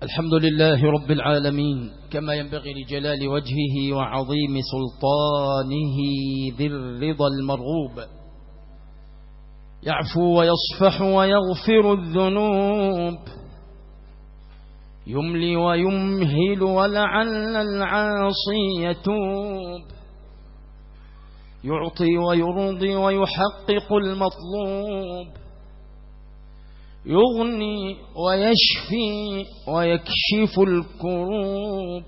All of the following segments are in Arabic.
الحمد لله رب العالمين، كما ينبغي لجلال وجهه وعظيم سلطانه ذي الرضا المرغوب. يعفو ويصفح ويغفر الذنوب، يملي ويمهل ولعل العاصي يتوب، يعطي ويرضي ويحقق المطلوب، يغني ويشفي ويكشف الكروب،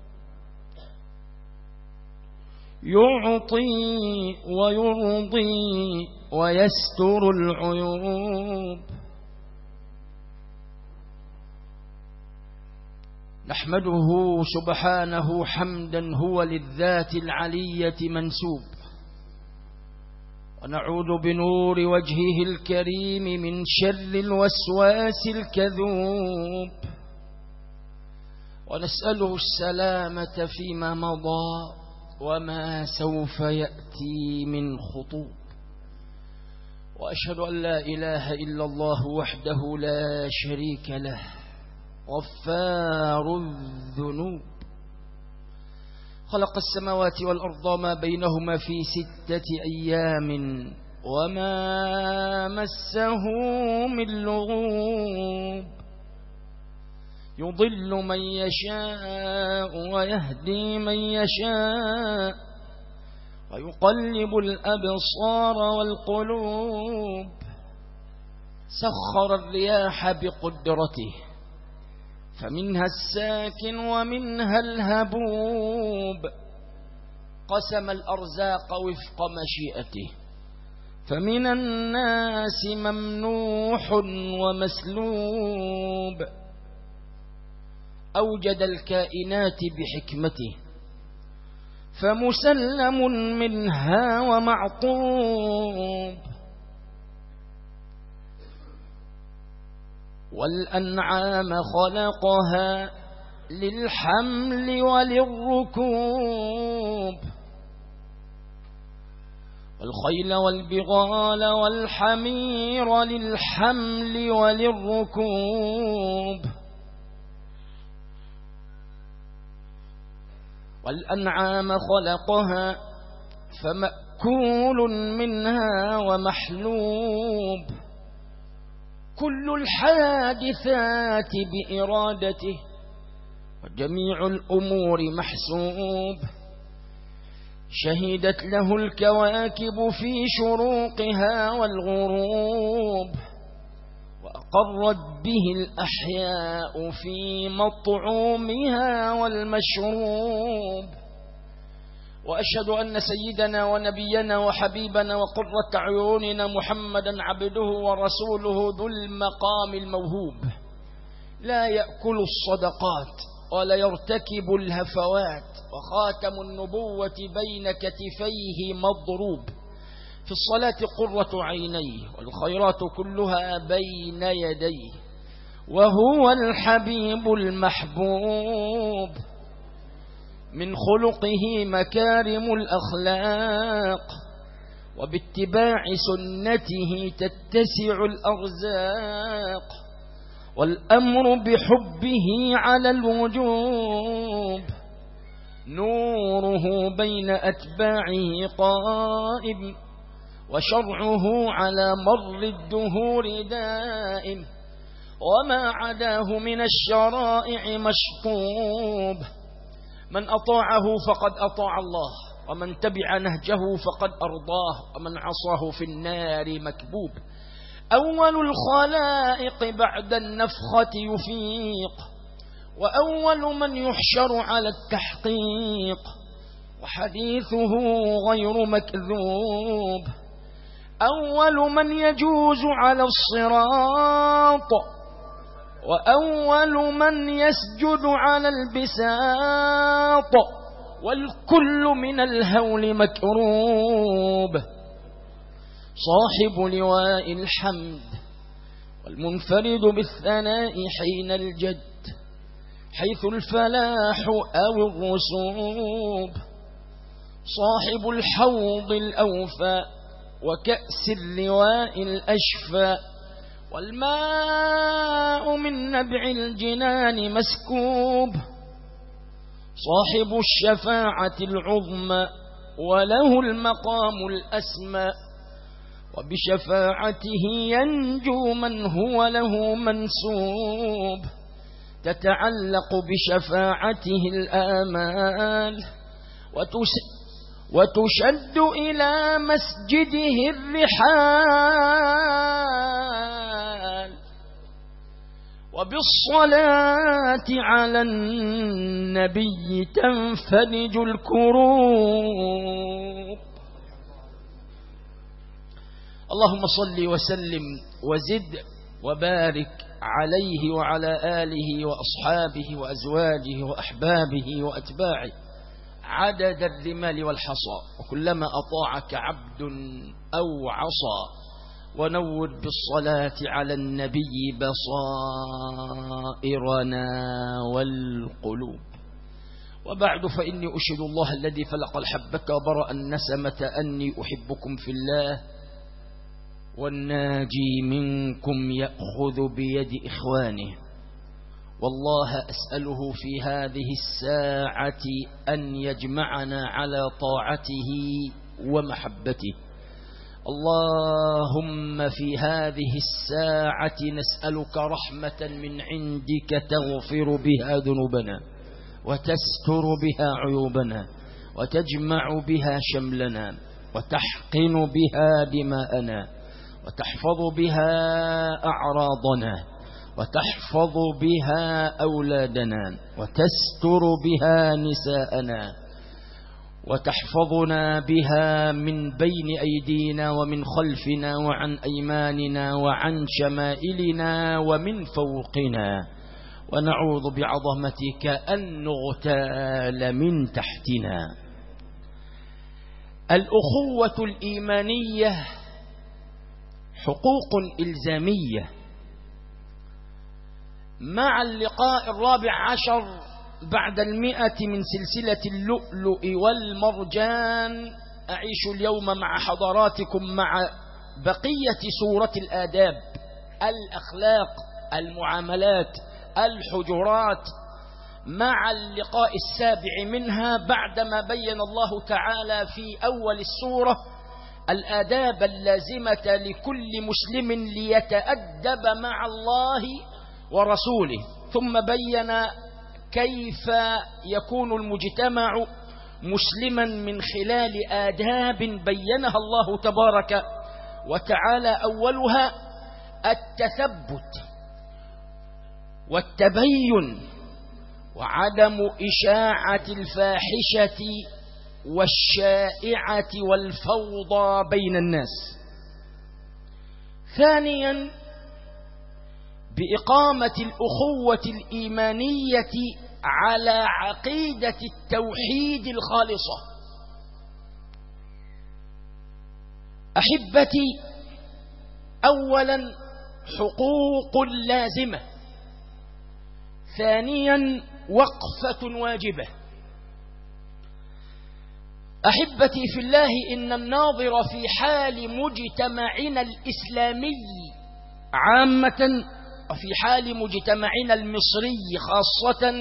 يعطي ويرضي ويستر العيوب. نحمده سبحانه حمدا هو للذات العلية منسوب، ونعوذ بنور وجهه الكريم من شر الوسواس الكذوب، ونسأله السلامة فيما مضى وما سوف يأتي من خطوب. وأشهد أن لا إله إلا الله وحده لا شريك له غفار الذنوب، خلق السماوات والأرض ما بينهما في 6 أيام وما مسه من لغوب، يضل من يشاء ويهدي من يشاء، ويقلب الأبصار والقلوب، سخر الرياح بقدرته فمنها الساكن ومنها الهبوب، قسم الأرزاق وفق مشيئته فمن الناس ممنوح ومسلوب، أوجد الكائنات بحكمته فمسلم منها ومعطوب، والأنعام خلقها للحمل وللركوب، والخيل والبغال والحمير للحمل وللركوب، والأنعام خلقها فمأكول منها ومحلوب، كل الحادثات بإرادته وجميع الأمور محسوب، شهدت له الكواكب في شروقها والغروب، وأقرت به الأحياء في مطعومها والمشروب. وأشهد أن سيدنا ونبينا وحبيبنا وقرة عيوننا محمدا عبده ورسوله ذو المقام الموهوب، لا يأكل الصدقات ولا يرتكب الهفوات، وخاتم النبوة بين كتفيه مضروب، في الصلاة قرة عينيه والخيرات كلها بين يديه، وهو الحبيب المحبوب، من خلقه مكارم الأخلاق، وباتباع سنته تتسع الأرزاق، والأمر بحبه على الوجوب، نوره بين أتباعه قائم، وشرعه على مر الدهور دائم، وما عداه من الشرائع مشطوب، من أطاعه فقد أطاع الله، ومن تبع نهجه فقد أرضاه، ومن عصاه في النار مكبوب، أول الخلائق بعد النفخة يفيق، وأول من يحشر على التحقيق، وحديثه غير مكذوب، أول من يجوز على الصراط، وأول من يسجد على البساط، والكل من الهول مكروب، صاحب لواء الحمد والمنفرد بالثناء حين الجد، حيث الفلاح أو الرسوب، صاحب الحوض الأوفى وكأس اللواء الأشفى، والماء من نبع الجنان مسكوب، صاحب الشفاعة العظمى وله المقام الأسمى، وبشفاعته ينجو من هو له منسوب، تتعلق بشفاعته الآمال، وتشد إلى مسجده الرحال، وبالصلاة على النبي تنفرج الكروب. اللهم صل وسلم وزد وبارك عليه وعلى آله وأصحابه وأزواجه وأحبابه وأتباعه عدد الرمال والحصى، وكلما أطاعك عبد أو عصى، ونور بالصلاة على النبي بصائرنا والقلوب. وبعد، فإني أشهد الله الذي فلق الحبة وبرأ النسمة أني أحبكم في الله، والناجي منكم يأخذ بيد إخوانه، والله أسأله في هذه الساعة أن يجمعنا على طاعته ومحبته. اللهم في هذه الساعة نسألك رحمة من عندك تغفر بها ذنوبنا، وتستر بها عيوبنا، وتجمع بها شملنا، وتحقن بها دماءنا، وتحفظ بها أعراضنا، وتحفظ بها أولادنا، وتستر بها نساءنا، وتحفظنا بها من بين أيدينا ومن خلفنا وعن أيماننا وعن شمائلنا ومن فوقنا، ونعوذ بعظمتك أن نغتال من تحتنا. الأخوة الإيمانية حقوق إلزامية. مع اللقاء 14 بعد 100 من سلسلة اللؤلؤ والمرجان، أعيش اليوم مع حضراتكم مع بقية سورة الآداب، الأخلاق، المعاملات، الحجرات، مع اللقاء 7 منها، بعدما بين الله تعالى في أول السورة الآداب اللازمة لكل مسلم ليتأدب مع الله ورسوله، ثم بين كيف يكون المجتمع مسلما من خلال آداب بينها الله تبارك وتعالى. أولها التثبت والتبين، وعدم إشاعة الفاحشة والشائعة والفوضى بين الناس. ثانيا بإقامة الأخوة الإيمانية على عقيدة التوحيد الخالصة. أحبتي، أولا حقوق لازمة، ثانيا وقفة واجبة. أحبتي في الله، إن الناظر في حال مجتمعنا الإسلامي عامة، وفي حال مجتمعنا المصري خاصة،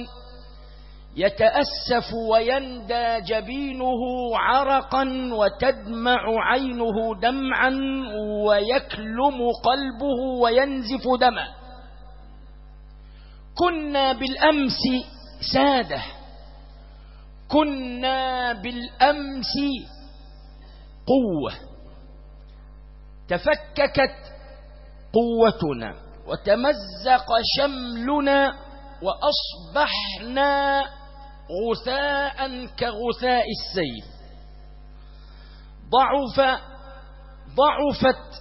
يتأسف ويندى جبينه عرقا، وتدمع عينه دمعا، ويكلم قلبه وينزف دما. كنا بالأمس سادة، كنا بالأمس قوة، تفككت قوتنا وتمزق شملنا، وأصبحنا غثاء كغثاء السيل. ضعفت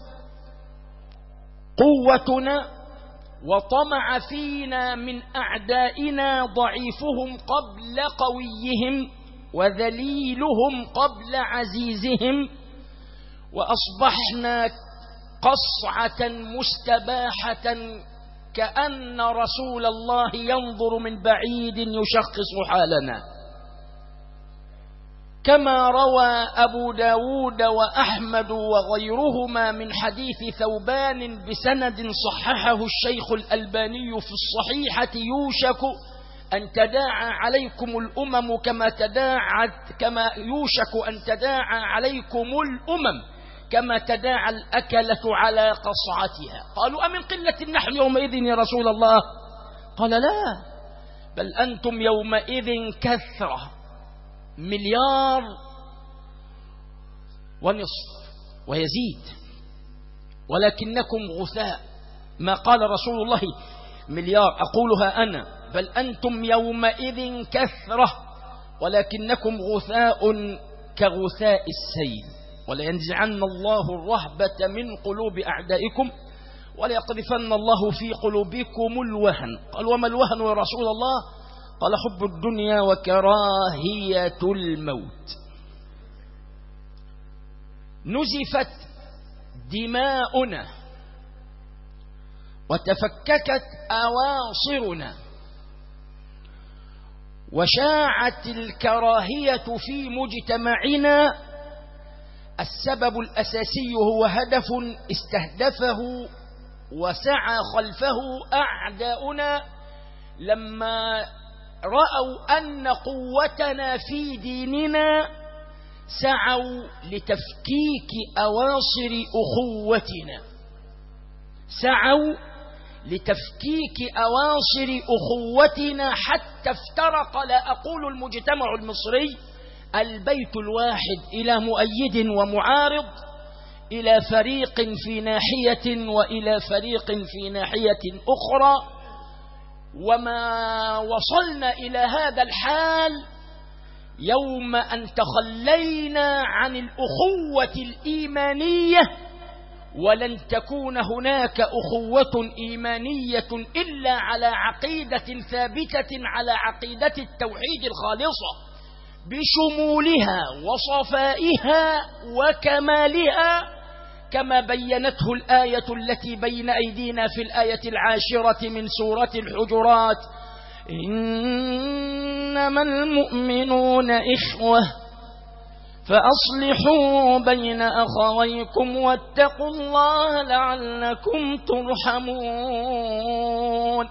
قوتنا، وطمع فينا من أعدائنا ضعيفهم قبل قويهم، وذليلهم قبل عزيزهم، وأصبحنا قصعة مستباحة، كأن رسول الله ينظر من بعيد يشخص حالنا. كما روى أبو داود وأحمد وغيرهما من حديث ثوبان بسند صححه الشيخ الألباني في الصحيحة: يوشك أن تداعى عليكم الأمم كما يوشك أن تداعى عليكم الأمم كما تداعى الأكلة على قصعتها. قالوا: أمن قلة نحن يومئذ يا رسول الله؟ قال: لا، بل أنتم يومئذ كثرة، 1.5 مليار ويزيد، ولكنكم غثاء. ما قال رسول الله 1 مليار أقولها أنا، بل أنتم يومئذ كثرة ولكنكم غثاء كغثاء السيل. ولينزعن الله الرهبة من قلوب أعدائكم وليقذفن الله في قلوبكم الوهن. قال: وما الوهن يا رسول الله؟ قال: حب الدنيا وكراهية الموت. نزفت دماؤنا وتفككت أواصرنا وشاعت الكراهية في مجتمعنا. السبب الأساسي هو هدف استهدفه وسعى خلفه أعداؤنا لما رأوا أن قوتنا في ديننا، سعوا لتفكيك أواصر أخوتنا، سعوا لتفكيك أواصر أخوتنا حتى افترق، لا أقول المجتمع المصري، البيت الواحد إلى مؤيد ومعارض، إلى فريق في ناحية وإلى فريق في ناحية أخرى. وما وصلنا إلى هذا الحال يوم أن تخلينا عن الأخوة الإيمانية، ولن تكون هناك أخوة إيمانية إلا على عقيدة ثابتة، على عقيدة التوحيد الخالصة بشمولها وصفائها وكمالها، كما بينته الآية التي بين أيدينا في الآية 10 من سورة الحجرات: إنما المؤمنون إخوة فأصلحوا بين أخويكم واتقوا الله لعلكم ترحمون.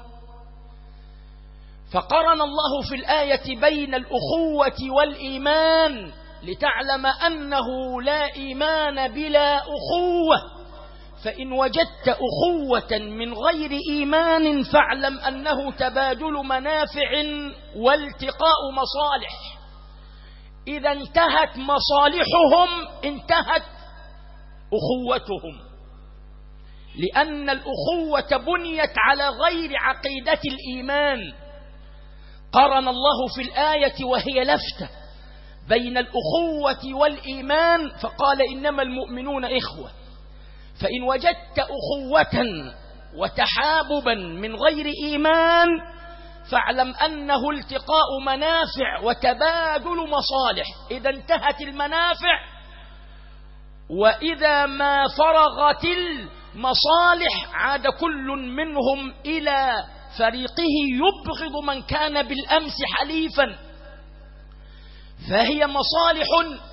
فقرن الله في الآية بين الأخوة والإيمان لتعلم أنه لا إيمان بلا أخوة. فإن وجدت أخوة من غير إيمان فاعلم أنه تبادل منافع والتقاء مصالح. إذا انتهت مصالحهم انتهت أخوتهم، لأن الأخوة بنيت على غير عقيدة الإيمان. قرن الله في الآية وهي لفتة بين الأخوة والإيمان فقال: إنما المؤمنون إخوة. فإن وجدت أخوة وتحاببا من غير إيمان فاعلم أنه التقاء منافع وتبادل مصالح. إذا انتهت المنافع وإذا ما فرغت المصالح عاد كل منهم إلى فريقه يبغض من كان بالأمس حليفا. فهي مصالح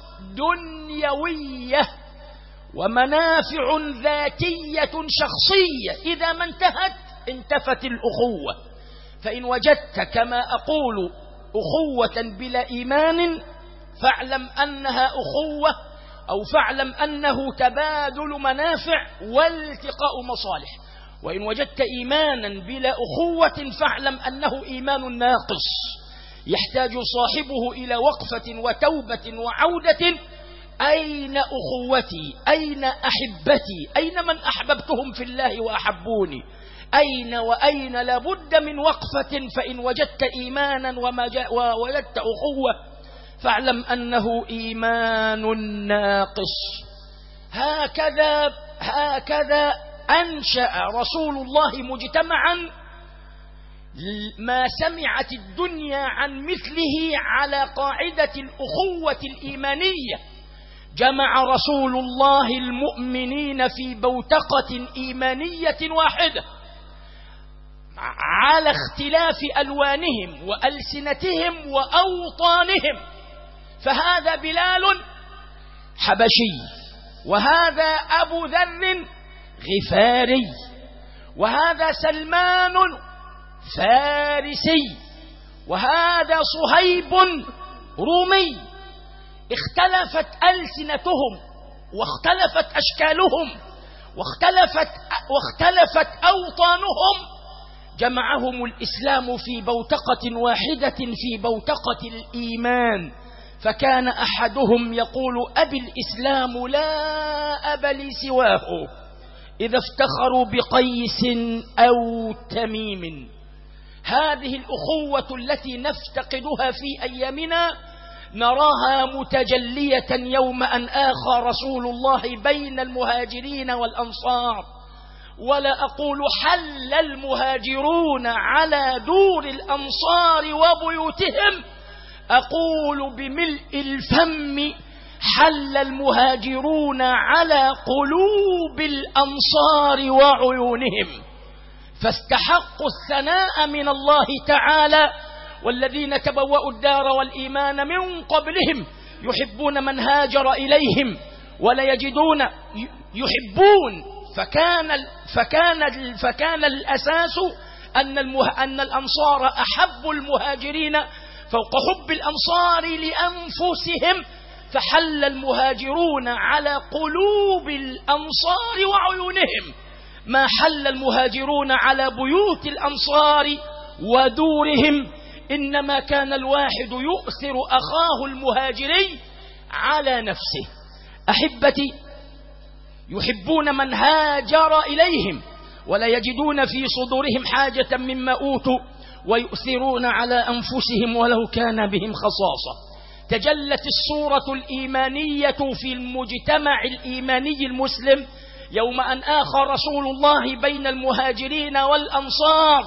دنيوية ومنافع ذاتية شخصية. إذا ما انتفت الأخوة. فإن وجدت كما أقول أخوة بلا إيمان فاعلم أنها أخوة، أو فاعلم أنه تبادل منافع والتقاء مصالح. وإن وجدت إيمانا بلا أخوة فاعلم أنه إيمان ناقص يحتاج صاحبه إلى وقفة وتوبة وعودة. أين أخوتي؟ أين أحبتي؟ أين من أحببتهم في الله وأحبوني؟ أين وأين؟ لابد من وقفة. فإن وجدت إيمانا ووجدت أخوة فاعلم أنه إيمان ناقص. هكذا أنشأ رسول الله مجتمعا ما سمعت الدنيا عن مثله على قاعدة الأخوة الإيمانية. جمع رسول الله المؤمنين في بوتقة إيمانية واحدة على اختلاف ألوانهم وألسنتهم وأوطانهم، فهذا بلال حبشي، وهذا أبو ذر غفاري، وهذا سلمان فارسي، وهذا صهيب رومي. اختلفت ألسنتهم واختلفت أشكالهم واختلفت أوطانهم، جمعهم الإسلام في بوتقة واحدة، في بوتقة الإيمان. فكان أحدهم يقول أبي الإسلام لا أب لي سواه، إذا افتخروا بقيس أو تميم. هذه الأخوة التي نفتقدها في أيامنا نراها متجلية يوم أن آخى رسول الله بين المهاجرين والأنصار. ولا أقول حل المهاجرون على دور الأنصار وبيوتهم، أقول بملء الفم حل المهاجرون على قلوب الأنصار وعيونهم، فاستحقوا الثناء من الله تعالى. والذين تبوأوا الدار والإيمان من قبلهم يحبون من هاجر إليهم ولا يجدون يحبون. فكان الأساس أن الأنصار أحبوا المهاجرين فوق حب الأنصار لأنفسهم، فحل المهاجرون على قلوب الأنصار وعيونهم ما حل المهاجرون على بيوت الأنصار ودورهم. إنما كان الواحد يؤثر أخاه المهاجري على نفسه. أحبتي، يحبون من هاجر إليهم ولا يجدون في صدورهم حاجة مما أوتوا، ويؤثرون على أنفسهم ولو كان بهم خصاصة. تجلت الصورة الإيمانية في المجتمع الإيماني المسلم يوم أن آخى رسول الله بين المهاجرين والأنصار.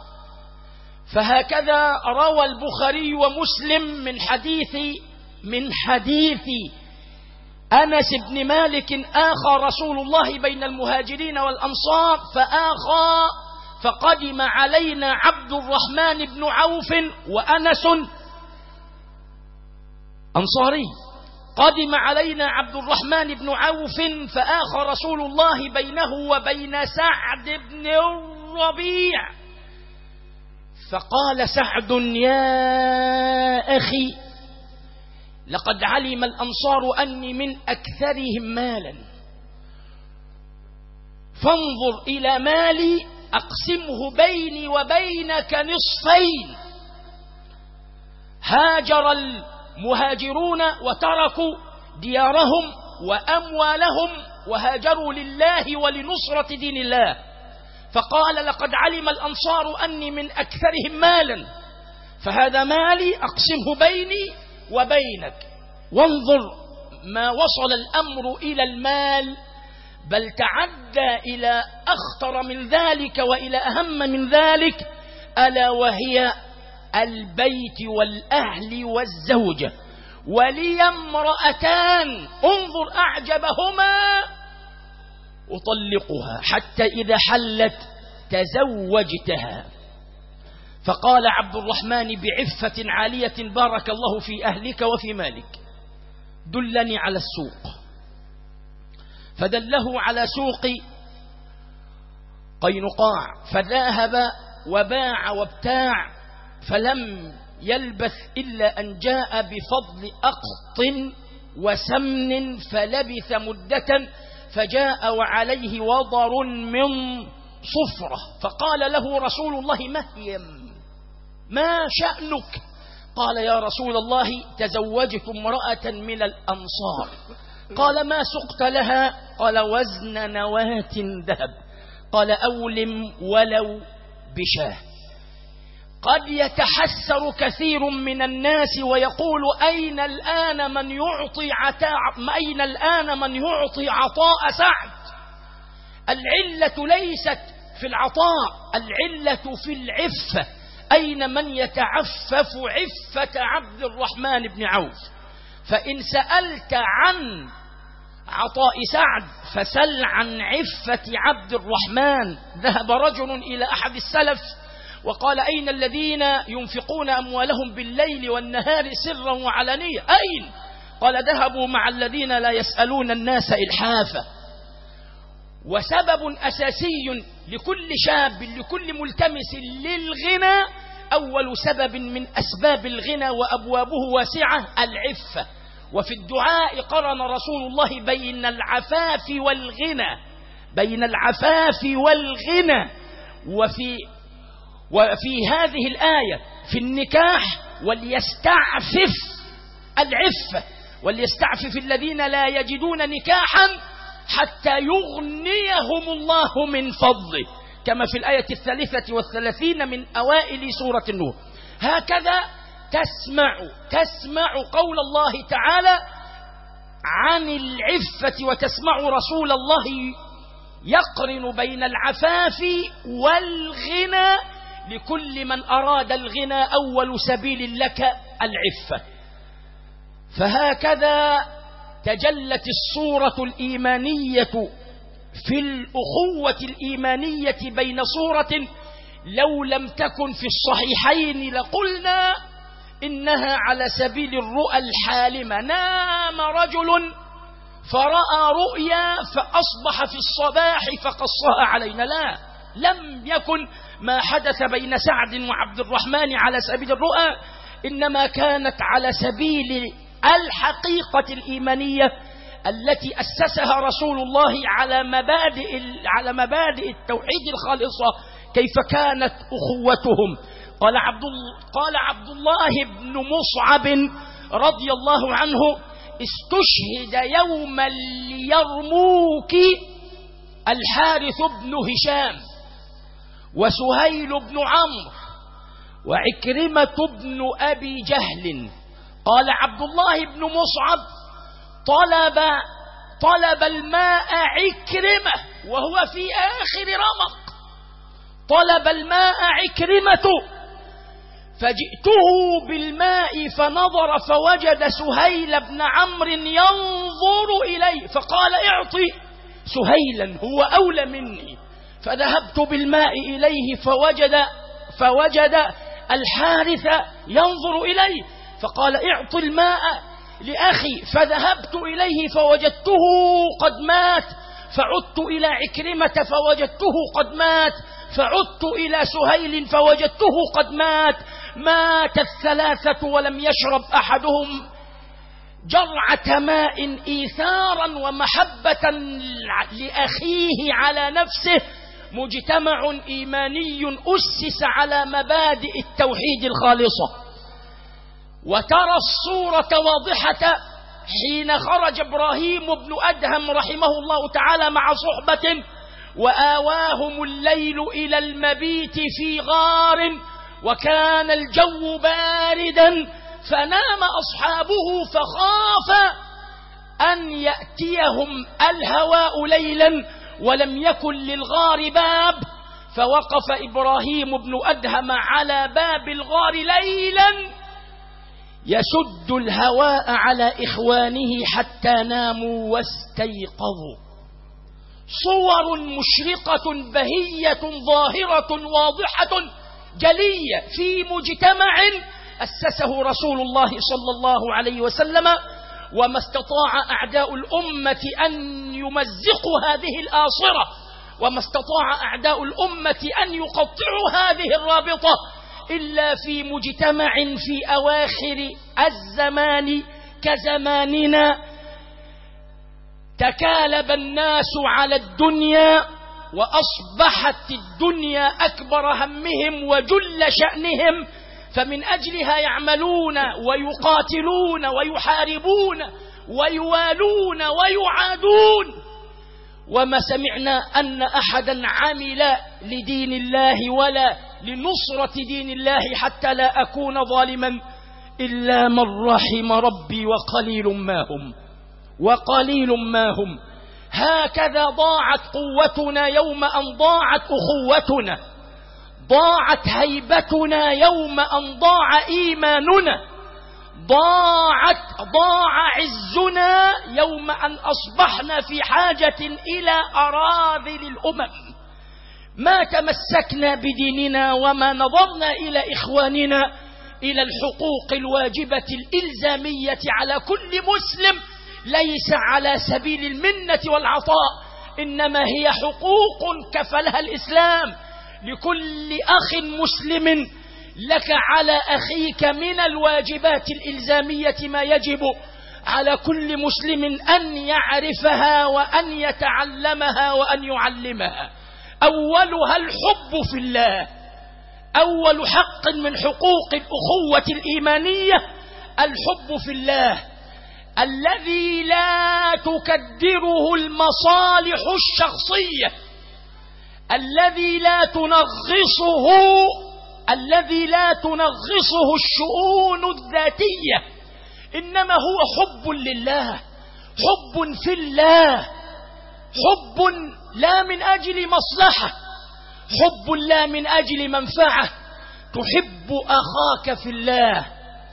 فهكذا روى البخاري ومسلم من حديث أنس بن مالك آخى رسول الله بين المهاجرين والأنصار فقدم علينا عبد الرحمن بن عوف، وأنس أنصاري. قدم علينا عبد الرحمن بن عوف فآخى رسول الله بينه وبين سعد بن الربيع، فقال سعد: يا أخي، لقد علم الأنصار أني من أكثرهم مالا، فانظر إلى مالي أقسمه بيني وبينك نصفين. هاجر المهاجرون وتركوا ديارهم وأموالهم وهاجروا لله ولنصرة دين الله، فقال: لقد علم الأنصار أني من أكثرهم مالا، فهذا مالي أقسمه بيني وبينك. وانظر ما وصل الأمر إلى المال، بل تعدى إلى أخطر من ذلك وإلى أهم من ذلك، ألا وهي البيت والأهل والزوجة. ولي امرأتان، انظر أعجبهما، أطلقها حتى إذا حلت تزوجتها. فقال عبد الرحمن بعفة عالية: بارك الله في أهلك وفي مالك، دلني على السوق. فدله على سوق قينقاع، فذهب وباع وابتاع، فلم يلبث إلا أن جاء بفضل أقط وسمن، فلبث مدة، فجاء وعليه وضر من صفرة، فقال له رسول الله: مهيم، ما شأنك؟ قال: يا رسول الله، تزوجت امرأة من الأنصار. قال: ما سقت لها؟ قال: وزن نواة ذهب. قال: أولم ولو بشاه. قد يتحسر كثير من الناس ويقول: أين الآن من يعطي عطاء سعد؟ العلة ليست في العطاء، العلة في العفة. أين من يتعفف عفة عبد الرحمن بن عوف؟ فإن سألت عن عطاء سعد فسل عن عفة عبد الرحمن. ذهب رجل إلى أحد السلف وقال أين الذين ينفقون أموالهم بالليل والنهار سرا وعلانية؟ أين؟ قال ذهبوا مع الذين لا يسألون الناس إلحافا. وسبب أساسي لكل شاب لكل ملتمس للغنى، أول سبب من أسباب الغنى وأبوابه واسعة العفة. وفي الدعاء قرن رسول الله بين العفاف والغنى، بين العفاف والغنى. وفي هذه الآية في النكاح وليستعفف العفة، وليستعفف الذين لا يجدون نكاحا حتى يغنيهم الله من فضله، كما في الآية 33 من أوائل سورة النور. هكذا تسمع قول الله تعالى عن العفة، وتسمع رسول الله يقرن بين العفاف والغنى. لكل من أراد الغنى أول سبيل لك العفة. فهكذا تجلت الصورة الإيمانية في الأخوة الإيمانية بين صورة لو لم تكن في الصحيحين لقلنا إنها على سبيل الرؤى الحالمة. نام رجل فرأى رؤيا فأصبح في الصباح فقصها علينا. لا، لم يكن ما حدث بين سعد وعبد الرحمن على سبيل الرؤى، إنما كانت على سبيل الحقيقة الإيمانية التي أسسها رسول الله على مبادئ التوحيد الخالصة. كيف كانت أخوتهم؟ قال عبد الله بن مصعب رضي الله عنه: استشهد يوم اليرموك الحارث بن هشام وسهيل بن عمرو وعكرمة بن أبي جهل. قال عبد الله بن مصعب: طلب الماء عكرمة وهو في آخر رمق، طلب الماء عكرمة، فجئته بالماء فنظر فوجد سهيل بن عمرو ينظر إليه، فقال: اعطي سهيلا هو أولى مني. فذهبت بالماء إليه فوجد الحارث ينظر إليه، فقال: اعط الماء لأخي. فذهبت إليه فوجدته قد مات، فعدت إلى عكرمة فوجدته قد مات، فعدت إلى سهيل فوجدته قد مات. مات الثلاثة ولم يشرب أحدهم جرعة ماء إيثارا ومحبة لأخيه على نفسه. مجتمع إيماني أسس على مبادئ التوحيد الخالصة. وترى الصورة واضحة حين خرج إبراهيم بن أدهم رحمه الله تعالى مع صحبة، وآواهم الليل إلى المبيت في غار، وكان الجو باردا، فنام أصحابه فخاف أن يأتيهم الهواء ليلا ولم يكن للغار باب، فوقف إبراهيم بن أدهم على باب الغار ليلا يسد الهواء على إخوانه حتى ناموا واستيقظوا. صور مشرقة بهية ظاهرة واضحة جلية في مجتمع أسسه رسول الله صلى الله عليه وسلم، وما استطاع أعداء الأمة أن يمزقوا هذه الآصرة، وما استطاع أعداء الأمة أن يقطعوا هذه الرابطة إلا في مجتمع في أواخر الزمان كزماننا تكالب الناس على الدنيا، وأصبحت الدنيا أكبر همهم وجل شأنهم، فمن أجلها يعملون ويقاتلون ويحاربون ويوالون ويعادون. وما سمعنا أن أحدا عمل لدين الله ولا لنصرة دين الله، حتى لا أكون ظالما، إلا من رحم ربي وقليل ما هم. هكذا ضاعت قوتنا يوم أن ضاعت أخوتنا، ضاعت هيبتنا يوم أن ضاع إيماننا، ضاع عزنا يوم أن أصبحنا في حاجة إلى أراذل الأمم. ما تمسكنا بديننا وما نظرنا إلى إخواننا إلى الحقوق الواجبة الإلزامية على كل مسلم، ليس على سبيل المنة والعطاء، إنما هي حقوق كفلها الإسلام لكل أخ مسلم. لك على أخيك من الواجبات الإلزامية ما يجب على كل مسلم أن يعرفها وأن يتعلمها وأن يعلمها. أولها الحب في الله، أول حق من حقوق الأخوة الإيمانية الحب في الله، الذي لا تكدره المصالح الشخصية، الذي لا تنغصه الشؤون الذاتية، إنما هو حب لله، حب في الله، حب لا من أجل مصلحة، حب لا من أجل منفعة، تحب أخاك في الله.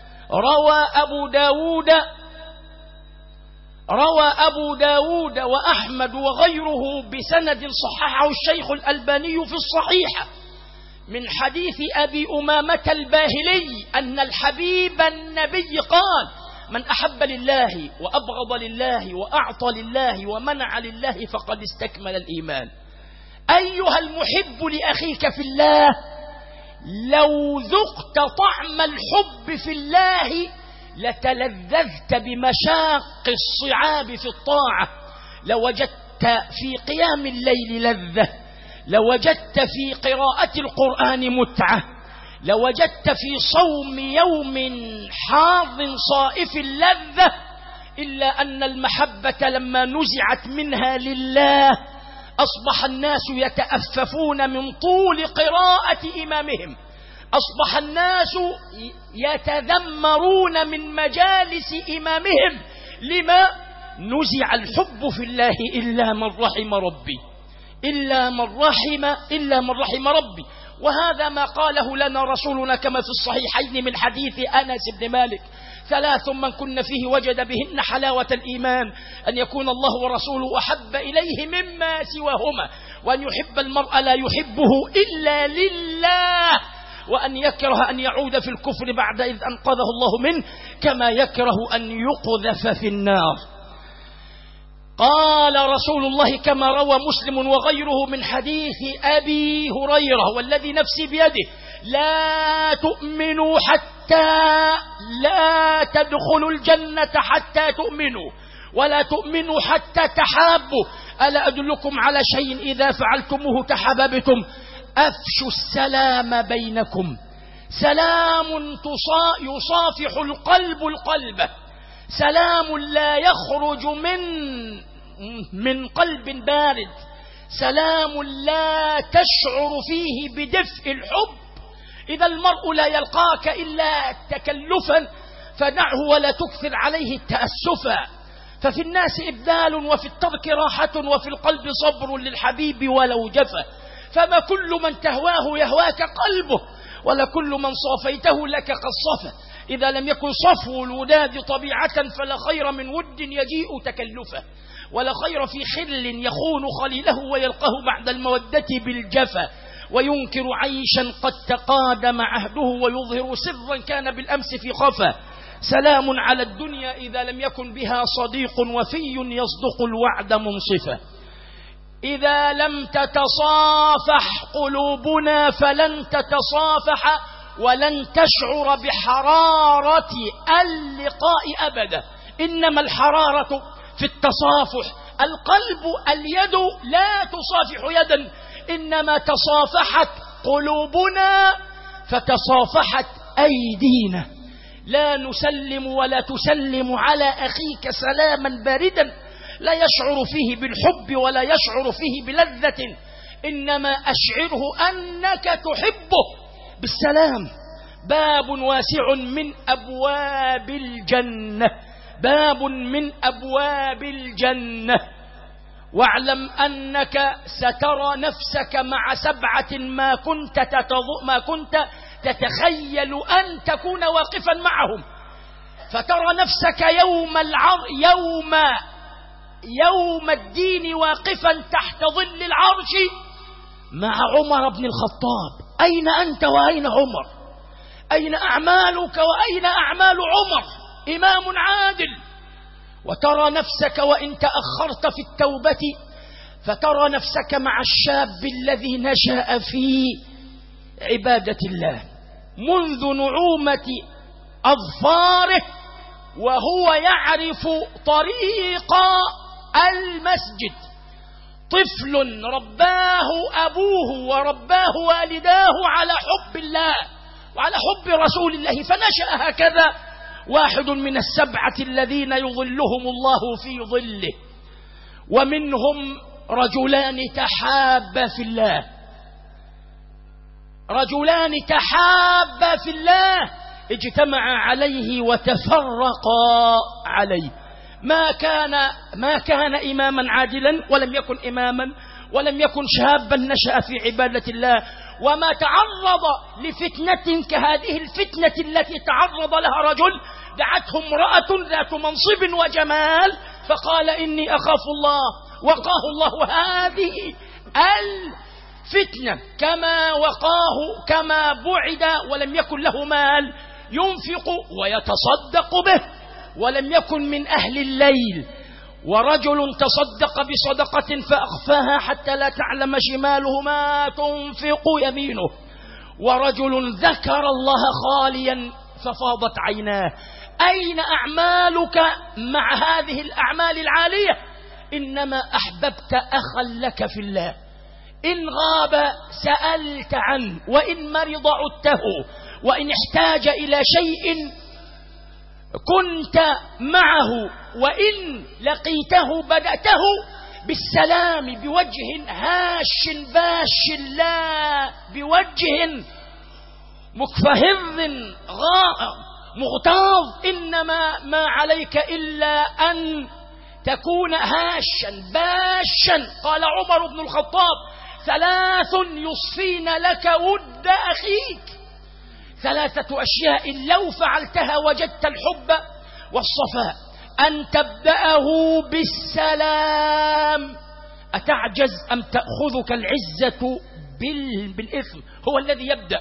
روى أبو داود وأحمد وغيره بسند صححه الشيخ الألباني في الصحيحة من حديث أبي أمامة الباهلي أن الحبيب النبي قال: من أحب لله وأبغض لله وأعطى لله ومنع لله فقد استكمل الإيمان. أيها المحب لأخيك في الله، لو ذقت طعم الحب في الله لتلذذت بمشاق الصعاب في الطاعة، لوجدت في قيام الليل لذة، لوجدت في قراءة القرآن متعة، لوجدت في صوم يوم حاض صائف لذة، إلا أن المحبة لما نزعت منها لله أصبح الناس يتأففون من طول قراءة إمامهم، أصبح الناس يتذمرون من مجالس إمامهم. لما نزع الحب في الله إلا من رحم ربي، إلا من رحم ربي. وهذا ما قاله لنا رسولنا كما في الصحيحين من حديث أنس بن مالك: 3 من كن فيه وجد بهن حلاوة الإيمان، أن يكون الله ورسوله أحب إليه مما سواهما، وأن يحب المرء لا يحبه إلا لله، وأن يكره أن يعود في الكفر بعد إذ أنقذه الله منه، كما يكره أن يقذف في النار. قال رسول الله كما روى مسلم وغيره من حديث أبي هريرة: والذي نفسي بيده لا تؤمنوا حتى لا تدخلوا الجنة حتى تؤمنوا، ولا تؤمنوا حتى تحابوا، ألا أدلكم على شيء إذا فعلتموه تحاببتم؟ أفشوا السلام بينكم. سلام يصافح القلب القلب، سلام لا يخرج من قلب بارد، سلام لا تشعر فيه بدفء الحب. إذا المرء لا يلقاك إلا تكلفا فدعه ولا تكثر عليه التأسفا، ففي الناس إبدال وفي الترك راحة وفي القلب صبر للحبيب ولو جفا. فما كل من تهواه يهواك قلبه، ولا كل من صافيته لك قد صفى. إذا لم يكن صفو الوداد طبيعة فلا خير من ود يجيء تكلفه، ولا خير في خل يخون خليله ويلقاه بعد المودة بالجفا، وينكر عيشا قد تقادم عهده ويظهر سرا كان بالأمس في خفا. سلام على الدنيا إذا لم يكن بها صديق وفي يصدق الوعد منصفا. إذا لم تتصافح قلوبنا فلن تتصافح ولن تشعر بحرارة اللقاء أبدا. إنما الحرارة في التصافح. اليد لا تصافح يدا، إنما تصافحت قلوبنا فتصافحت أيدينا. لا نسلم ولا تسلم على أخيك سلاما باردا لا يشعر فيه بالحب ولا يشعر فيه بلذة، إنما أشعره أنك تحبه بالسلام. باب واسع من أبواب الجنة، باب من أبواب الجنة. واعلم أنك سترى نفسك مع 7 ما كنت تتخيل أن تكون واقفا معهم، فترى نفسك يوم الدين واقفا تحت ظل العرش، مع عمر بن الخطاب. أين أنت وأين عمر؟ أين أعمالك وأين أعمال عمر؟ إمام عادل. وترى نفسك وإن تأخرت في التوبة فترى نفسك مع الشاب الذي نشأ في عبادة الله منذ نعومة أظفاره وهو يعرف طريق المسجد. طفل رباه أبوه ورباه والداه على حب الله وعلى حب رسول الله، فنشأ هكذا. واحد من السبعة الذين يظلهم الله في ظله. ومنهم رجلان تحابا في الله، رجلان تحابا في الله اجتمعا عليه وتفرقا عليه. ما كان إماما عادلا، ولم يكن إماما، ولم يكن شابا نشأ في عبادة الله، وما تعرض لفتنة كهذه الفتنة التي تعرض لها رجل دعته امرأة ذات منصب وجمال فقال إني أخاف الله، وقاه الله هذه الفتنة كما وقاه، كما بعد ولم يكن له مال ينفق ويتصدق به، ولم يكن من أهل الليل. ورجل تصدق بصدقة فأخفاها حتى لا تعلم شماله ما تنفق يمينه. ورجل ذكر الله خاليا ففاضت عيناه. أين أعمالك مع هذه الأعمال العالية؟ إنما أحببت أخا لك في الله، إن غاب سألت عنه، وإن مرض عدته، وإن احتاج إلى شيء كنت معه، وإن لقيته بدأته بالسلام بوجه هاش باش، لا بوجه مكفهر مغتاظ. إنما ما عليك إلا أن تكون هاشا باشا. قال عمر بن الخطاب: 3 يصفين لك ود أخيك، 3 أشياء لو فعلتها وجدت الحب والصفاء: أن تبدأه بالسلام. أتعجز أم تأخذك العزة بالإثم؟ هو الذي يبدأ،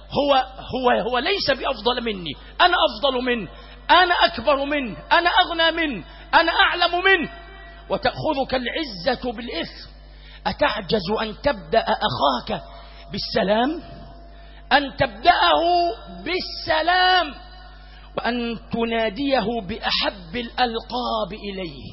هو ليس بأفضل مني، أنا أفضل منه، أنا أكبر منه، أنا أغنى منه، أنا أعلم منه، وتأخذك العزة بالإثم. أتعجز أن تبدأ أخاك بالسلام؟ أن تبدأه بالسلام، وأن تناديه بأحب الألقاب إليه.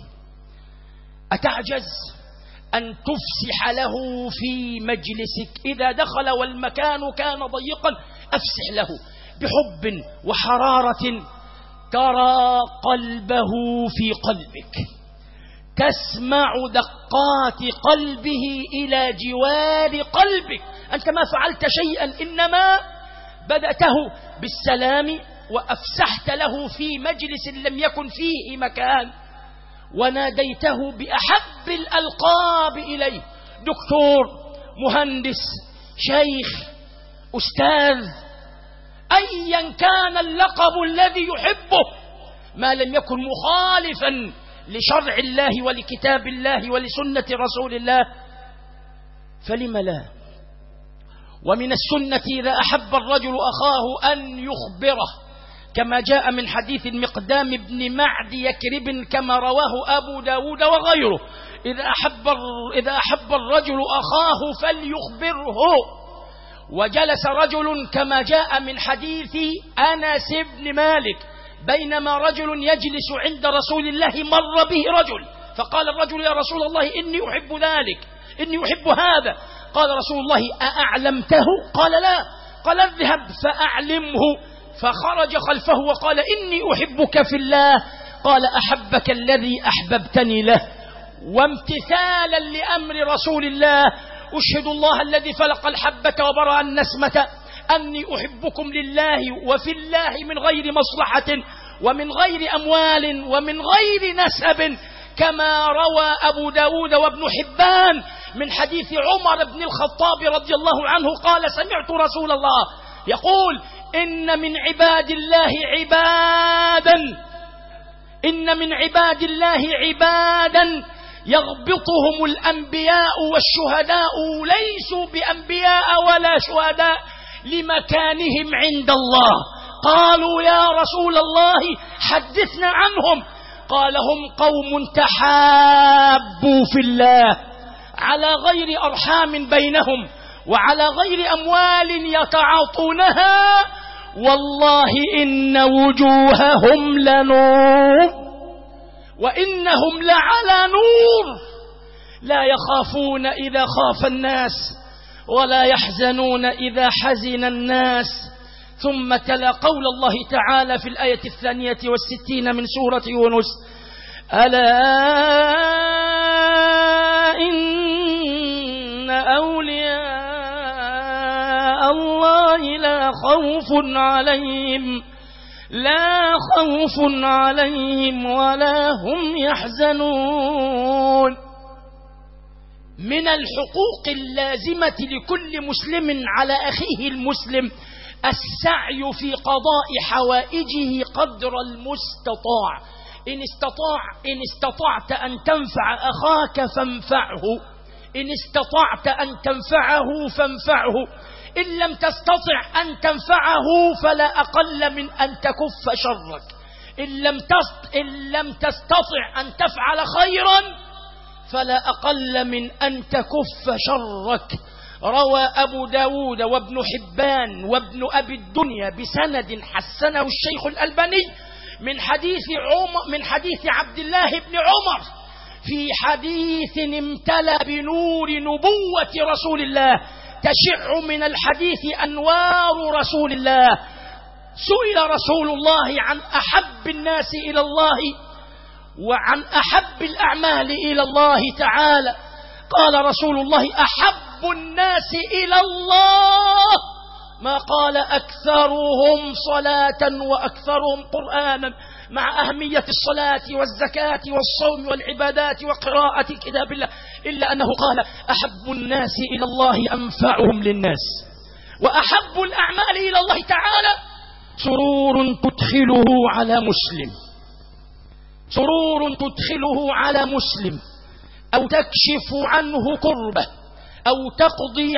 أتعجز أن تفسح له في مجلسك إذا دخل والمكان كان ضيقا؟ أفسح له بحب وحرارة ترى قلبه في قلبك، تسمع دقات قلبه إلى جوار قلبك. أنت ما فعلت شيئا، إنما بدأته بالسلام وأفسحت له في مجلس لم يكن فيه مكان، وناديته بأحب الألقاب إليه: دكتور، مهندس، شيخ، أستاذ، أيا كان اللقب الذي يحبه ما لم يكن مخالفا لشرع الله ولكتاب الله ولسنة رسول الله فلم لا؟ ومن السنة إذا أحب الرجل أخاه أن يخبره، كما جاء من حديث المقدام بن معد يكرب كما رواه أبو داود وغيره: إذا أحب الرجل أخاه فليخبره. وجلس رجل كما جاء من حديث أنس بن مالك: بينما رجل يجلس عند رسول الله مر به رجل فقال الرجل: يا رسول الله، إني أحب ذلك، إني أحب هذا. قال رسول الله: أأعلمته؟ قال لا. قال: اذهب فأعلمه. فخرج خلفه وقال: إني أحبك في الله. قال: أحبك الذي أحببتني له. وامتثالا لأمر رسول الله: أشهد الله الذي فلق الحبة وبرأ النسمة أني أحبكم لله وفي الله من غير مصلحة ومن غير أموال ومن غير نسب، كما روى أبو داود وابن حبان من حديث عمر بن الخطاب رضي الله عنه قال: سمعت رسول الله يقول: إن من عباد الله عبادا يغبطهم الأنبياء والشهداء ليسوا بأنبياء ولا شهداء لمكانهم عند الله. قالوا يا رسول الله حدثنا عنهم. قال هم قوم تحابوا في الله على غير أرحام بينهم وعلى غير أموال يتعاطونها، والله إن وجوههم لنور وإنهم لعلى نور، لا يخافون إذا خاف الناس ولا يحزنون إذا حزن الناس. ثم تلا قول الله تعالى في الآية 62 من سورة يونس: ألا إن أولياء الله لا خوف عليهم ولا هم يحزنون. من الحقوق اللازمة لكل مسلم على أخيه المسلم السعي في قضاء حوائجه قدر المستطاع. إن استطعت أن تنفع أخاك فانفعه، إن استطعت أن تنفعه فانفعه، إن لم تستطع أن تنفعه فلا أقل من أن تكف شرك، إن لم تستطع أن تفعل خيرا فلا أقل من أن تكف شرك. روى أبو داود وابن حبان وابن أبي الدنيا بسند حسنه الشيخ الألباني من حديث عبد الله بن عمر في حديث امتلأ بنور نبوة رسول الله تشع من الحديث أنوار رسول الله. سئل رسول الله عن أحب الناس إلى الله وعن أحب الأعمال إلى الله تعالى، قال رسول الله: أحب الناس إلى الله ما قال أكثرهم صلاة وأكثرهم قرآنا، مع أهمية الصلاة والزكاة والصوم والعبادات وقراءة كتاب الله، إلا أنه قال: أحب الناس إلى الله أنفعهم للناس. وأحب الأعمال إلى الله تعالى سرور تدخله على مسلم أو تكشف عنه كربة أو تقضي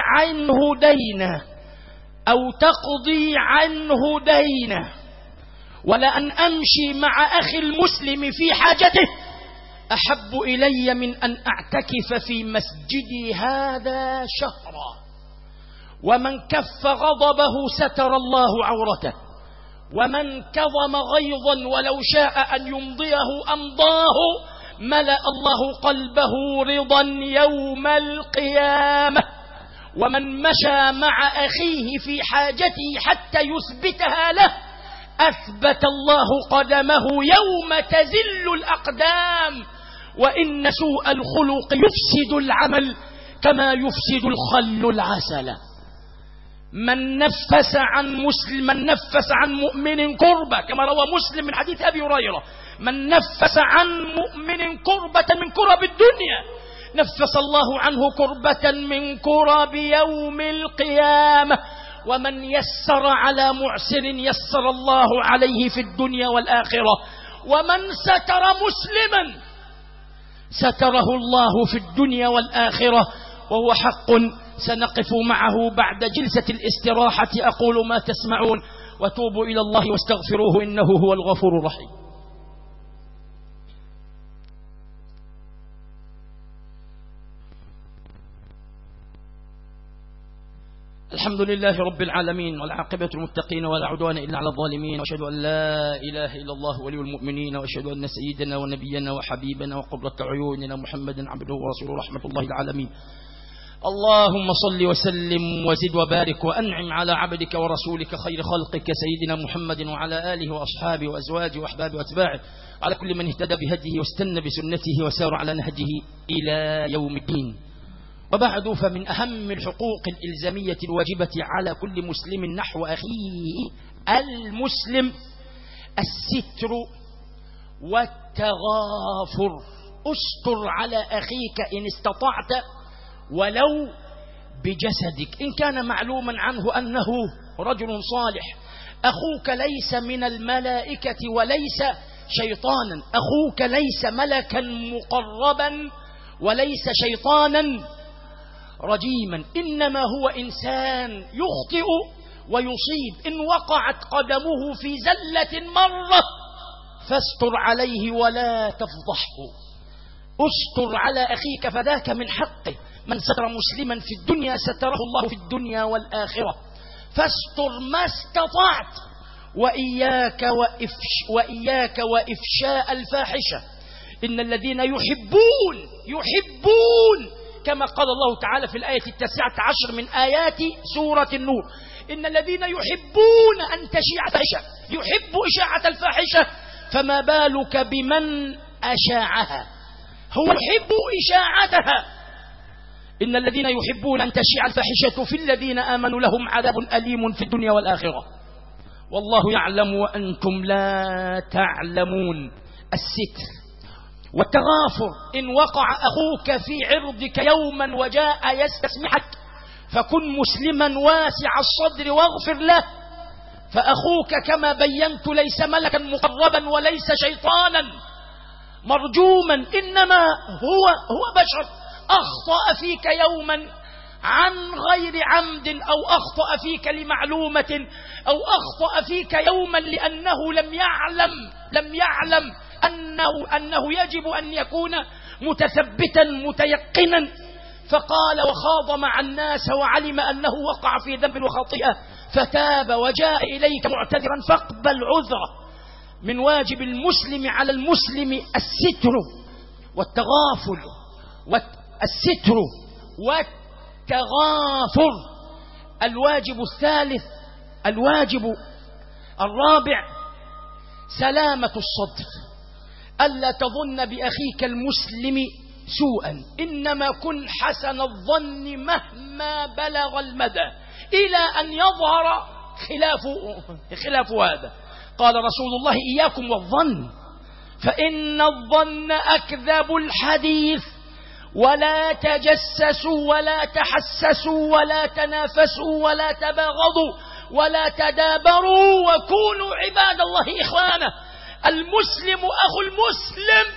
عنه دينه ولأن أمشي مع أخي المسلم في حاجته أحب إلي من أن أعتكف في مسجدي هذا شهرا. ومن كف غضبه ستر الله عورته، ومن كظم غيظا ولو شاء أن يمضيه أمضاه ملأ الله قلبه رضا يوم القيامة. ومن مشى مع أخيه في حاجته حتى يثبتها له أثبت الله قدمه يوم تزل الأقدام. وإن سوء الخلق يفسد العمل كما يفسد الخل العسل. من نفس عن مؤمن كربة، كما روى مسلم من حديث أبي هريرة: من نفس عن مؤمن كربة من كرب الدنيا نفس الله عنه كربة من كرب يوم القيامة. ومن يسر على معسر يسر الله عليه في الدنيا والآخرة. ومن ستر مسلما ستره الله في الدنيا والآخرة، وهو حق. سنقف معه بعد جلسة الاستراحة. أقول ما تسمعون وتوبوا إلى الله واستغفروه إنه هو الغفور الرحيم. الحمد لله رب العالمين، والعاقبة للمتقين ولا عدوان إلا على الظالمين، وأشهد أن لا إله إلا الله ولي المؤمنين، وأشهد أن سيدنا ونبينا وحبيبنا وقرة عيوننا محمدا عبده ورسوله رحمة الله العالمين. اللهم صل وسلم وزد وبارك وأنعم على عبدك ورسولك خير خلقك سيدنا محمد وعلى آله وأصحابه وأزواجه وأحبابه وأتباعه، على كل من اهتدى بهديه واستنى بسنته وسار على نهجه إلى يوم الدين. وبعد، فمن أهم الحقوق الإلزامية الواجبة على كل مسلم نحو أخيه المسلم الستر والتغافر. استر على أخيك إن استطعت ولو بجسدك، إن كان معلوما عنه أنه رجل صالح. أخوك ليس من الملائكة وليس شيطانا، أخوك ليس ملكا مقربا وليس شيطانا رجيما، إنما هو إنسان يخطئ ويصيب. إن وقعت قدمه في زلة مرة فاستر عليه ولا تفضحه. استر على أخيك فذاك من حقه. من ستر مسلما في الدنيا ستره الله في الدنيا والآخرة. فاستر ما استطعت، وإياك وإفشاء الفاحشة. إن الذين يحبون كما قال الله تعالى في الآية 19 من آيات سورة النور، إن الذين يحبون أن تشيع الفاحشة، يحب إشاعة الفاحشة، فما بالك بمن أشاعها؟ هو يحب إشاعتها. إن الذين يحبون أن تشيع الفاحشة في الذين آمنوا لهم عذاب أليم في الدنيا والآخرة والله يعلم وأنتم لا تعلمون. الستر والتغافر. إن وقع أخوك في عرضك يوما وجاء يستسمحك فكن مسلما واسع الصدر واغفر له، فأخوك كما بينت ليس ملكا مقربا وليس شيطانا مرجوما، إنما هو بشر أخطأ فيك يوما عن غير عمد، أو أخطأ فيك لمعلومة، أو أخطأ فيك يوما لأنه لم يعلم أنه يجب أن يكون متثبتا متيقنا، فقال وخاض مع الناس وعلم أنه وقع في ذنب وخطيئة فتاب وجاء إليك معتذرا فاقبل عذره. من واجب المسلم على المسلم الستر والتغافل. الستر والتغافر. الواجب الثالث، الواجب الرابع، سلامة الصدر. ألا تظن بأخيك المسلم سوءا، إنما كن حسن الظن مهما بلغ المدى إلى أن يظهر خلاف هذا. قال رسول الله إياكم والظن فإن الظن أكذب الحديث، ولا تجسسوا ولا تحسسوا ولا تنافسوا ولا تباغضوا ولا تدابروا وكونوا عباد الله إخوانا. المسلم أخو المسلم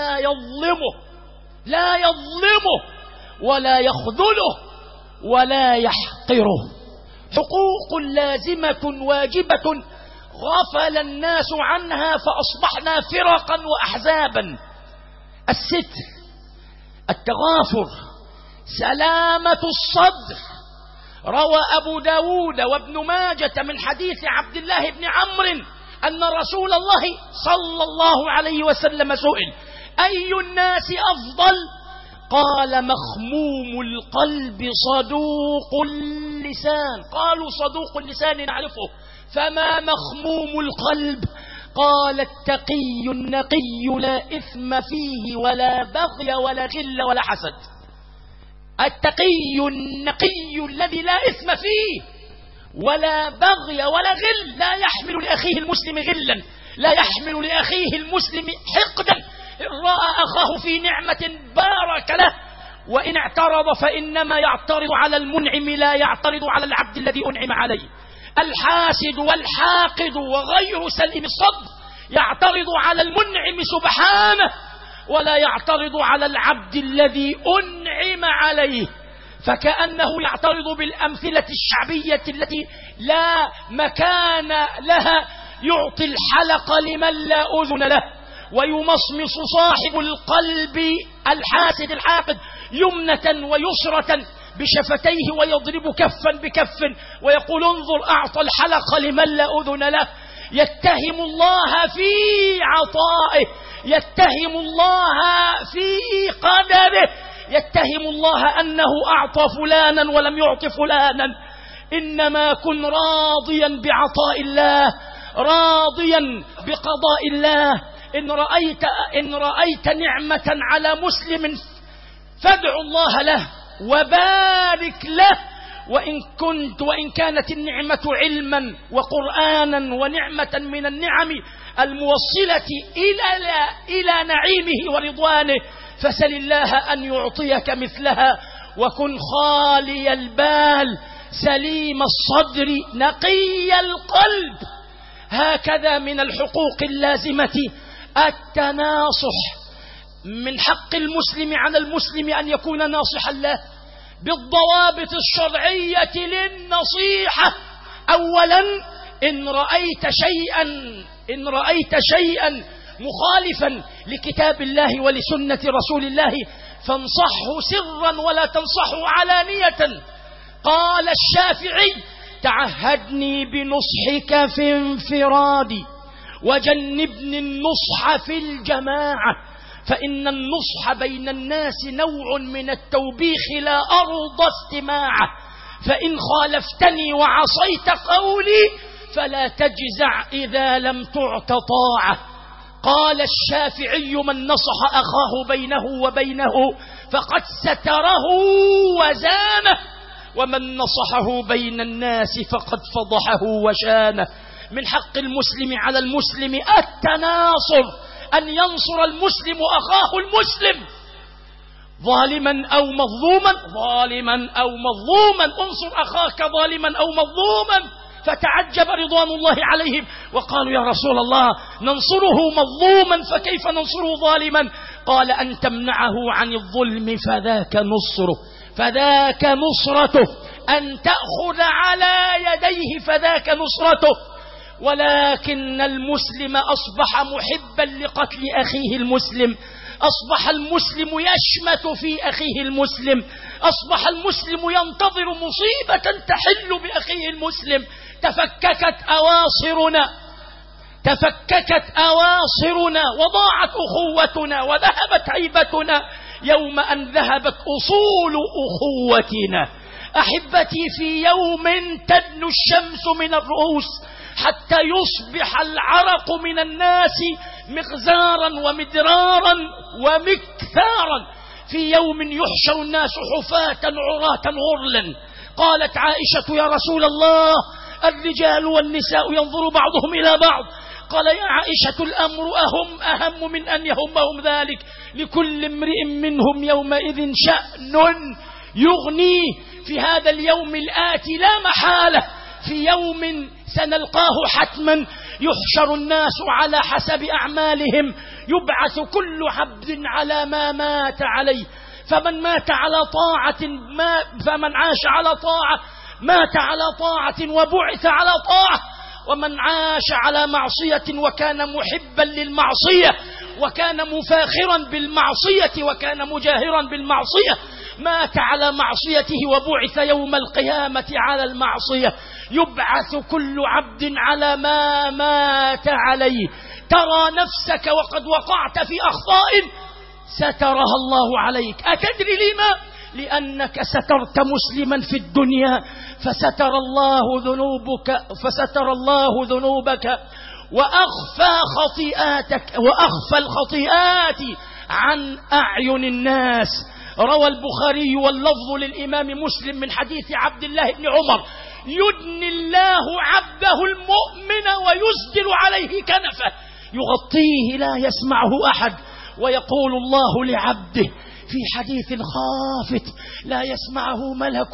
لا يظلمه ولا يخذله ولا يحقره. حقوق لازمة واجبة غفل الناس عنها فأصبحنا فرقا وأحزابا. الستر، التغافر، سلامة الصدر. روى أبو داود وابن ماجة من حديث عبد الله بن عمرو أن رسول الله صلى الله عليه وسلم سئل أي الناس أفضل؟ قال مخموم القلب صدوق اللسان. قالوا صدوق اللسان نعرفه، فما مخموم القلب؟ قال التقي النقي لا إثم فيه ولا بغي ولا غل ولا حسد. التقي النقي الذي لا إثم فيه ولا بغي ولا غل، لا يحمل لأخيه المسلم غلا، لا يحمل لأخيه المسلم حقدا. إن رأى أخاه في نعمة بارك له، وإن اعترض فإنما يعترض على المنعم لا يعترض على العبد الذي أنعم عليه. الحاسد والحاقد وغير سليم الصدر يعترض على المنعم سبحانه ولا يعترض على العبد الذي أنعم عليه، فكأنه يعترض بالأمثلة الشعبية التي لا مكان لها. يعطي الحلق لمن لا أذن له، ويمصمص صاحب القلب الحاسد الحاقد يمنة ويسرة بشفتيه ويضرب كفا بكف ويقول انظر أعطى الحلق لمن لا أذن له. يتهم الله في عطائه، يتهم الله في قدره، يتهم الله أنه أعطى فلانا ولم يعط فلانا. إنما كن راضيا بعطاء الله، راضيا بقضاء الله. إن رأيت نعمة على مسلم فادعوا الله له وبارك له، وإن كانت النعمة علما وقرآنا ونعمة من النعم الموصلة إلى نعيمه ورضوانه، فسل الله أن يعطيك مثلها. وكن خالي البال سليم الصدر نقي القلب. هكذا من الحقوق اللازمة التناصح. من حق المسلم على المسلم أن يكون ناصحا له بالضوابط الشرعية للنصيحة. أولا، إن رأيت شيئا مخالفا لكتاب الله ولسنة رسول الله فانصحه سرا ولا تنصحه علانية. قال الشافعي: تعهدني بنصحك في انفرادي وجنبني النصح في الجماعة، فإن النصح بين الناس نوع من التوبيخ لا أرضى استماعه، فإن خالفتني وعصيت قولي فلا تجزع إذا لم تعط طاعة. قال الشافعي: من نصح أخاه بينه وبينه فقد ستره وزانه، ومن نصحه بين الناس فقد فضحه وشانه. من حق المسلم على المسلم التناصر، أن ينصر المسلم أخاه المسلم ظالما أو مظلوما، انصر أخاك ظالما أو مظلوما. فتعجب رضوان الله عليهم وقالوا: يا رسول الله، ننصره مظلوما فكيف ننصره ظالما؟ قال: أن تمنعه عن الظلم فذاك نصرته، أن تأخذ على يديه فذاك نصرته. ولكن المسلم أصبح محبا لقتل أخيه المسلم، أصبح المسلم يشمت في أخيه المسلم، أصبح المسلم ينتظر مصيبة تحل بأخيه المسلم. تفككت أواصرنا وضاعت أخوتنا وذهبت عيبتنا يوم أن ذهبت أصول أخوتنا. أحبتي، في يوم تدنو الشمس من الرؤوس حتى يصبح العرق من الناس مغزارا ومدرارا ومكثارا، في يوم يحشر الناس حفاة عراة غرلا. قالت عائشة: يا رسول الله، الرجال والنساء ينظر بعضهم إلى بعض. قال: يا عائشة، الأمر أهم من أن يهمهم ذلك، لكل امرئ منهم يومئذ شأن يغنيه. في هذا اليوم الآتي لا محالة، في يوم سنلقاه حتما، يحشر الناس على حسب أعمالهم، يبعث كل عبد على ما مات عليه، فمن عاش على طاعة مات على طاعة وبعث على طاعة، ومن عاش على معصية وكان محبا للمعصية وكان مفاخرا بالمعصية وكان مجاهرا بالمعصية مات على معصيته وبعث يوم القيامة على المعصية. يبعث كل عبد على ما مات عليه. ترى نفسك وقد وقعت في أخطاء سترها الله عليك. أتدري لما؟ لأنك سترت مسلما في الدنيا فستر الله ذنوبك وأخفى الخطيئات عن أعين الناس. روى البخاري واللفظ للإمام مسلم من حديث عبد الله بن عمر: يدني الله عبده المؤمن ويسدل عليه كنفه يغطيه لا يسمعه أحد، ويقول الله لعبده في حديث خافت لا يسمعه ملك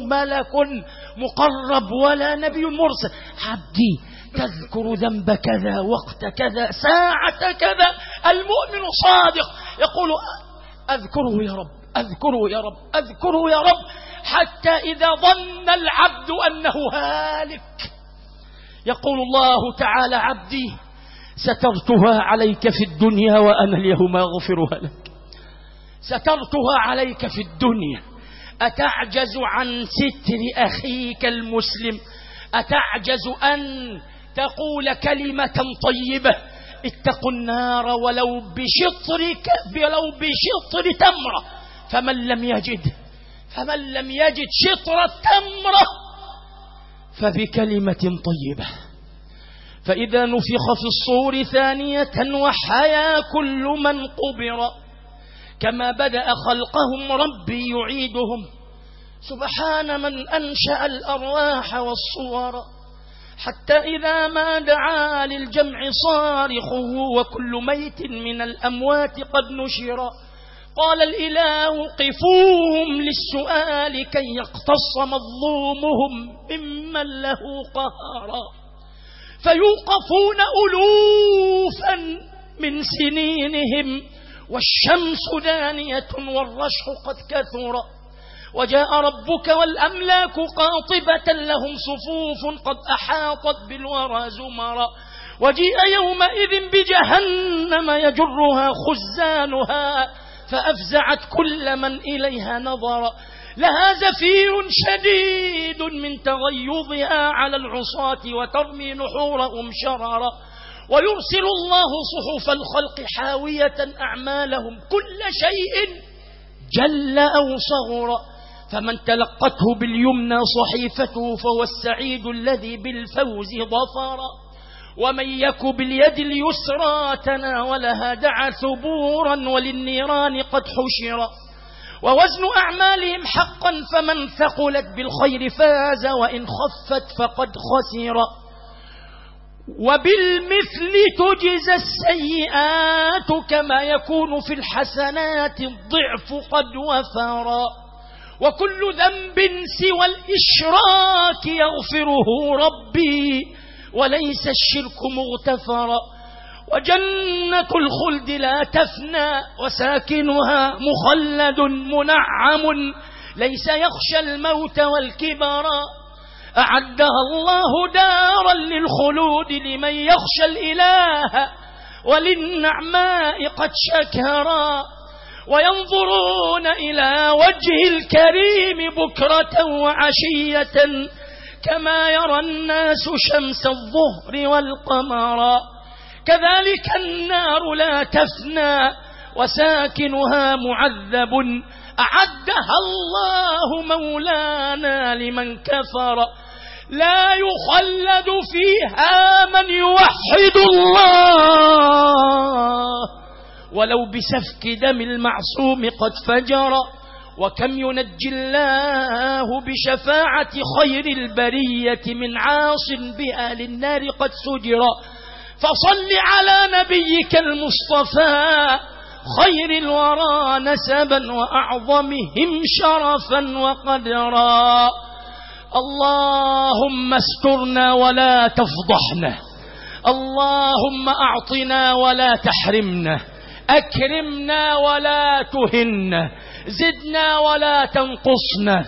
مقرب ولا نبي مرسل: عبدي تذكر ذنب كذا وقت كذا ساعة كذا. المؤمن صادق يقول: أذكره يا رب، أذكره يا رب، أذكره يا رب، حتى إذا ظن العبد أنه هالك يقول الله تعالى: عبدي سترتها عليك في الدنيا وأنا اليوم أغفرها لك. سترتها عليك في الدنيا. أتعجز عن ستر أخيك المسلم؟ أتعجز أن تقول كلمة طيبة؟ اتقوا النار ولو بشطر تمرة، فمن لم يجد شطر التمرة فبكلمة طيبة. فإذا نفخ في الصور ثانية وحيا كل من قبر، كما بدأ خلقهم ربي يعيدهم. سبحان من أنشأ الأرواح والصور، حتى إذا ما دعا للجمع صارخه وكل ميت من الأموات قد نشر. قال الإله: قفوهم للسؤال كي يقتص مظلومهم ممن له قهرا. فيوقفون ألوفا من سنينهم والشمس دانية والرشح قد كثر وجاء ربك والأملاك قاطبة لهم صفوف قد أحاطت بالورى زمرا وجيء يومئذ بجهنم يجرها خزانها فأفزعت كل من إليها نظر لها زفير شديد من تغيظها على العصاة وترمي نحورهم شررا ويرسل الله صحف الخلق حاوية أعمالهم كل شيء جل أو صغر فمن تلقته باليمنى صحيفته فهو السعيد الذي بالفوز ظفر ومن يك باليد اليسرى تناولها دعا ثبورا وللنيران قد حشر ووزن أعمالهم حقا فمن ثقلت بالخير فاز وإن خفت فقد خسر وبالمثل تجزى السيئات كما يكون في الحسنات الضعف قد وفر وكل ذنب سوى الإشراك يغفره ربي وليس الشرك مغتفرا وجنة الخلد لا تفنى وساكنها مخلد منعم ليس يخشى الموت والكبرا أعدها الله دارا للخلود لمن يخشى الإله وللنعماء قد شكرا وينظرون إلى وجه الكريم بكرة وعشية كما يرى الناس شمس الظهر والقمر كذلك النار لا تفنى وساكنها معذب أعدها الله مولانا لمن كفر لا يخلد فيها من يوحد الله ولو بسفك دم المعصوم قد فجر وكم ينجي الله بشفاعة خير البرية من عاص بأهل النار قد سجر فصل على نبيك المصطفى خير الورى نسبا وأعظمهم شرفا وقدرا اللهم استرنا ولا تفضحنا اللهم أعطنا ولا تحرمنا أكرمنا ولا تهنا زدنا ولا تنقصنا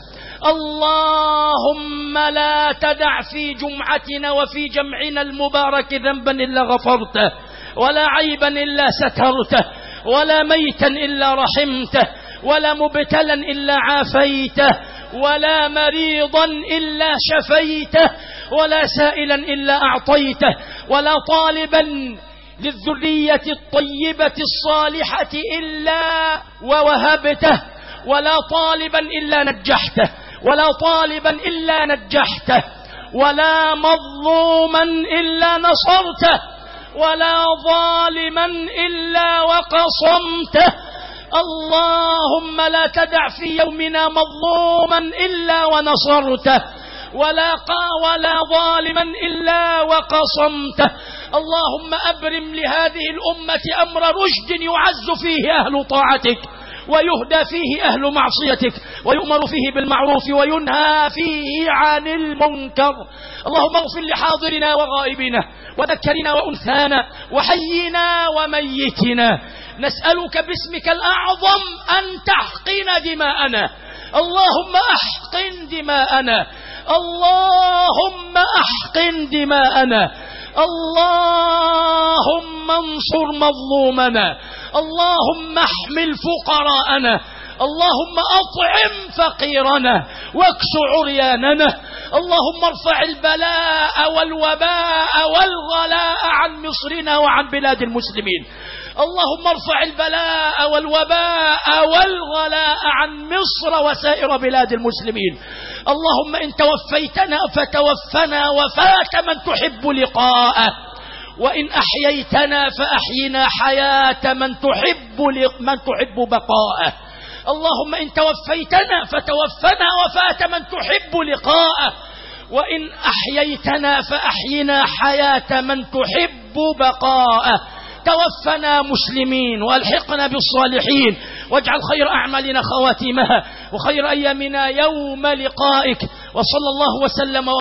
اللهم لا تدع في جمعتنا وفي جمعنا المبارك ذنبا إلا غفرته ولا عيبا إلا سترته ولا ميتا إلا رحمته ولا مبتلا إلا عافيته ولا مريضا إلا شفيته ولا سائلا إلا أعطيته ولا طالبا للذرية الطيبة الصالحة إلا ووهبته ولا طالبا إلا نجحته ولا طالبا إلا نجحته ولا مظلوما إلا نصرته ولا ظالما إلا وقصمته اللهم لا تدع في يومنا مظلوما إلا ونصرته ولا ظالما إلا وقصمته اللهم أبرم لهذه الأمة أمر رشد يعز فيه أهل طاعتك ويهدى فيه أهل معصيتك ويؤمر فيه بالمعروف وينهى فيه عن المنكر اللهم اغفر لحاضرنا وغائبنا وذكرنا وأنثانا وحينا وميتنا نسألك باسمك الأعظم أن تحقن دماءنا اللهم أحقن دماءنا اللهم أحقن دماءنا اللهم انصر مظلومنا اللهم احمل فقراءنا اللهم أطعم فقيرنا واكس عرياننا اللهم ارفع البلاء والوباء والغلاء عن مصرنا وعن بلاد المسلمين اللهم ارفع البلاء والوباء والغلاء عن مصر وسائر بلاد المسلمين اللهم إن توفيتنا فتوفنا وفاة من تحب لقاءه وإن أحييتنا فأحينا حياة من تحب بقاءه اللهم إن توفيتنا فتوفنا وفاة من تحب لقاءه وإن أحييتنا فأحينا حياة من تحب بقاءه توفنا مسلمين والحقنا بالصالحين واجعل خير أعمالنا خواتيمها وخير أيامنا يوم لقائك وصلى الله وسلم